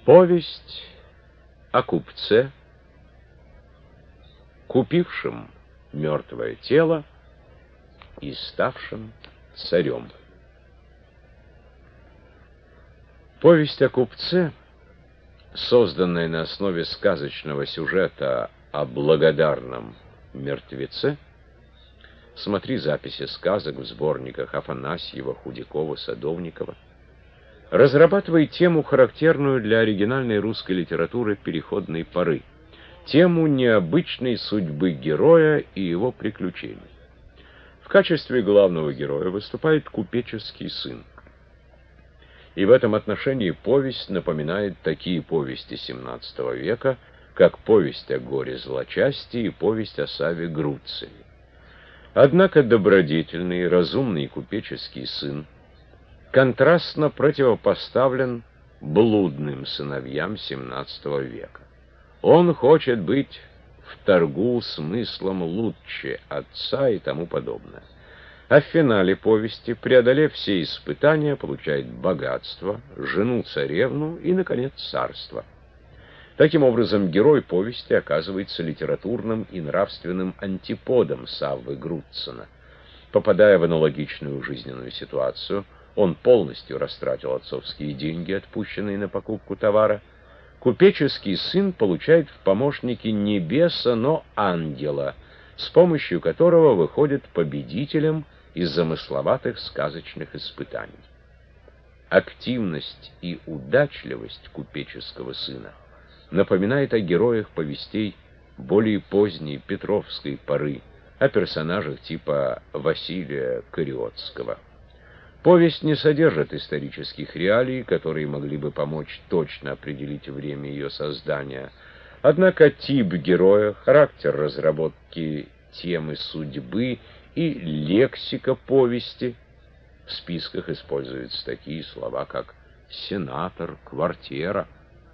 Повесть о купце, купившем мертвое тело и ставшим царем. Повесть о купце, созданная на основе сказочного сюжета о благодарном мертвеце, смотри записи сказок в сборниках Афанасьева, Худякова, Садовникова, разрабатывает тему, характерную для оригинальной русской литературы переходной поры, тему необычной судьбы героя и его приключений. В качестве главного героя выступает купеческий сын. И в этом отношении повесть напоминает такие повести XVII века, как повесть о горе злочастии и повесть о Саве Груцеве. Однако добродетельный, разумный купеческий сын контрастно противопоставлен блудным сыновьям XVII века. Он хочет быть в торгу смыслом лучше отца и тому подобное. А в финале повести, преодолев все испытания, получает богатство, жену-царевну и, наконец, царство. Таким образом, герой повести оказывается литературным и нравственным антиподом Саввы Груцена. Попадая в аналогичную жизненную ситуацию, он полностью растратил отцовские деньги, отпущенные на покупку товара. Купеческий сын получает в помощники не беса, но ангела, с помощью которого выходит победителем из замысловатых сказочных испытаний. Активность и удачливость купеческого сына напоминает о героях повестей более поздней Петровской поры, о персонажах типа Василия Кариотского. Повесть не содержит исторических реалий, которые могли бы помочь точно определить время ее создания. Однако тип героя, характер разработки темы судьбы и лексика повести, в списках используются такие слова, как «сенатор», «квартира»,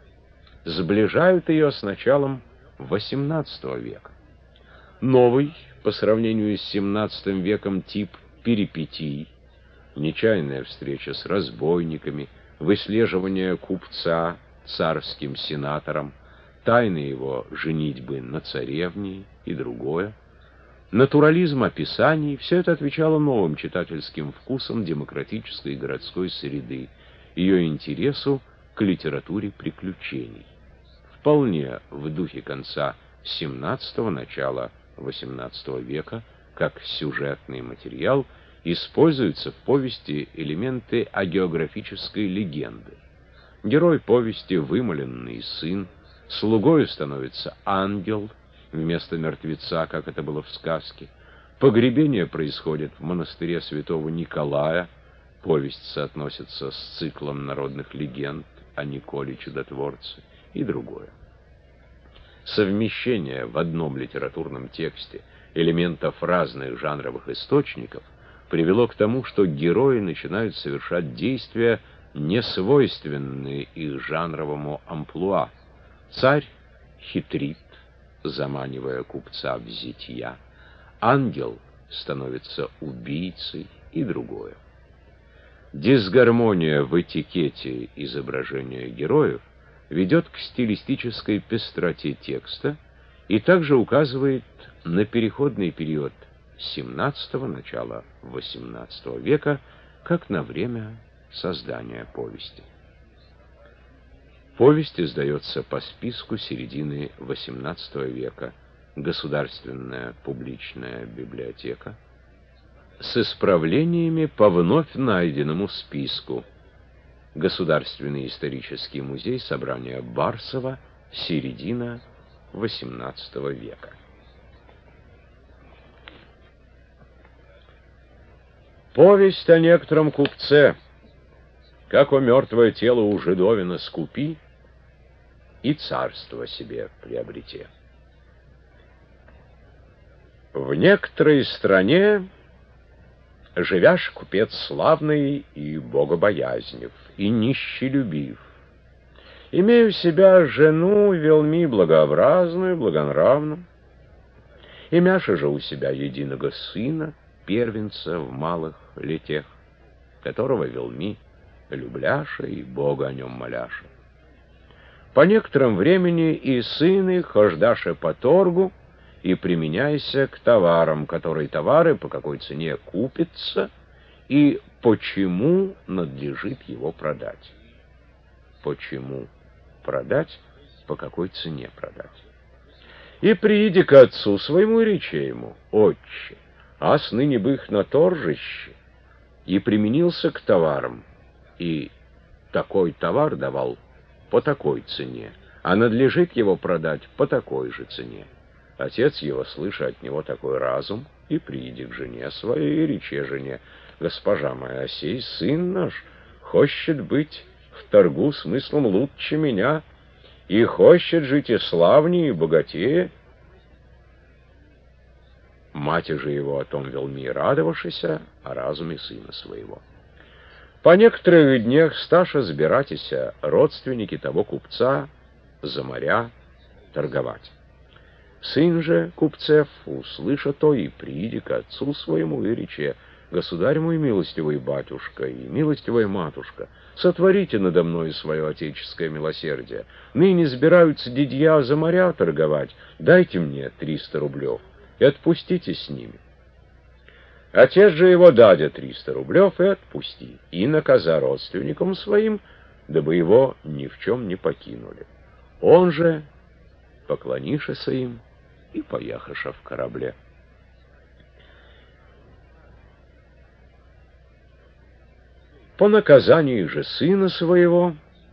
сближают ее с началом XVIII века. Новый, по сравнению с XVII веком, тип перипетий, нечаянная встреча с разбойниками, выслеживание купца царским сенатором, тайны его женитьбы на царевне и другое, натурализм описаний — все это отвечало новым читательским вкусам демократической городской среды, ее интересу к литературе приключений. Вполне в духе конца XVII — начала XVIII века, как сюжетный материал, используются в повести элементы агеографической легенды. Герой повести — вымоленный сын, слугою становится ангел вместо мертвеца, как это было в сказке. Погребение происходит в монастыре святого Николая, повесть соотносится с циклом народных легенд о Николе Чудотворце и другое. Совмещение в одном литературном тексте элементов разных жанровых источников привело к тому, что герои начинают совершать действия, несвойственные их жанровому амплуа. Царь хитрит, заманивая купца в зитья, ангел становится убийцей и другое. Дисгармония в этикете изображения героев ведет к стилистической пестроте текста и также указывает на переходный период XVII, начала XVIII века, как на время создания повести. Повесть издается по списку середины XVIII века, Государственная публичная библиотека, с исправлениями по вновь найденному списку. Государственный исторический музей, собрание Барсова, середина XVIII века. Повесть о некотором купце, как о мертвое тело у жидовина скупи, и царство себе приобрете. В некоторой стране живяш купец славный и богобоязнив, и нищелюбив. Имею себя жену велми благообразную, благонравную, имяша же у себя единого сына, первенца в малых летех, которого велми любляша и Бога о нем моляша. По некотором времени и сын их, хождаше по торгу, и применяйся к товарам, которые товары по какой цене купятся, и почему надлежит его продать. Почему продать, по какой цене продать. И прииди к отцу своему и рече ему: отче, ас ныне бы их на торжище, и применился к товарам, и такой товар давал по такой цене, а надлежит его продать по такой же цене. Отец его, слыша от него такой разум, и прииди к жене своей, и рече жене: госпожа моя, сей сын наш хочет быть в торгу смыслом лучше меня, и хочет жить и славнее, и богатее. Мать же его о том велми радовавшися о разуме сына своего. По некоторых днях сташа сбиратися родственники того купца за моря торговать. Сын же купцев, услыша то, и прииди к отцу своему и рече: государь мой милостивый батюшка и милостивая матушка, сотворите надо мною свое отеческое милосердие. Ныне сбираются дядья за моря торговать, дайте мне 300 рублев и отпустите с ними. Отец же его, дадя 300 рублев, и отпусти, и наказа родственникам своим, дабы его ни в чем не покинули. Он же, поклонишися им, и поехаша в корабле. По наказанию же сына своего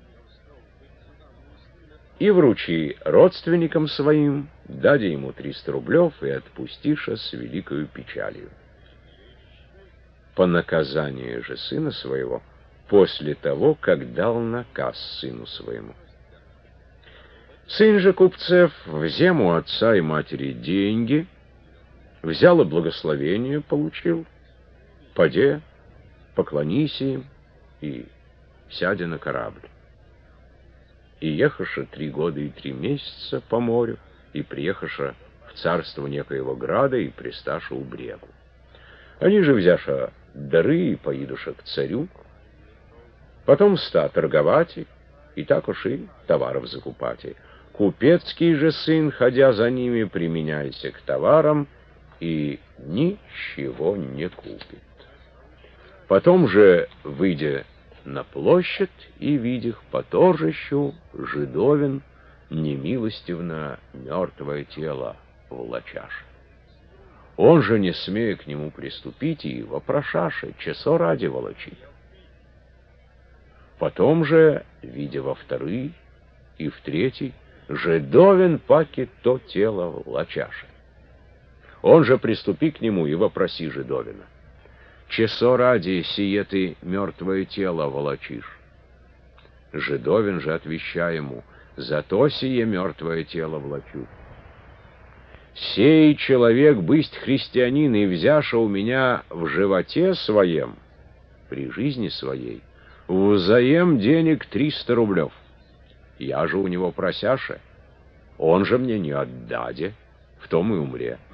и вручи родственникам своим, даде ему 300 рублев, и отпустиша с великою печалью. По наказанию же сына своего, после того, как дал наказ сыну своему. Сын же купцев взем у отца и матери деньги, взял и благословение получил, поде, поклонись им, и сядя на корабль. И ехаша 3 года и 3 месяца по морю, и приехаша в царство некоего града, и присташа у брегу. Они же, взяша дары, и поидуша к царю, потом ста торговать, и так уж и товаров закупать. Купецкий же сын, ходя за ними, применяйся к товарам, и ничего не купит. Потом же, выйдя на площадь, и видях по торжищу жидовин немилостивно мертвое тело влачаше. Он же, не смея к нему приступить, и вопрошаше, часо ради волочит. Потом же, видя во вторый и в третий, жидовин паки то тело влачаше. Он же приступи к нему и вопроси жидовина: часо ради сие ты мертвое тело волочишь? Жидовин же отвеча ему: зато сие мертвое тело влачу. Сей человек, бысть христианин, и взяша у меня в животе своем, при жизни своей, взаем денег 300 рублев. Я же у него просяше, он же мне не отдаде, в том и умре.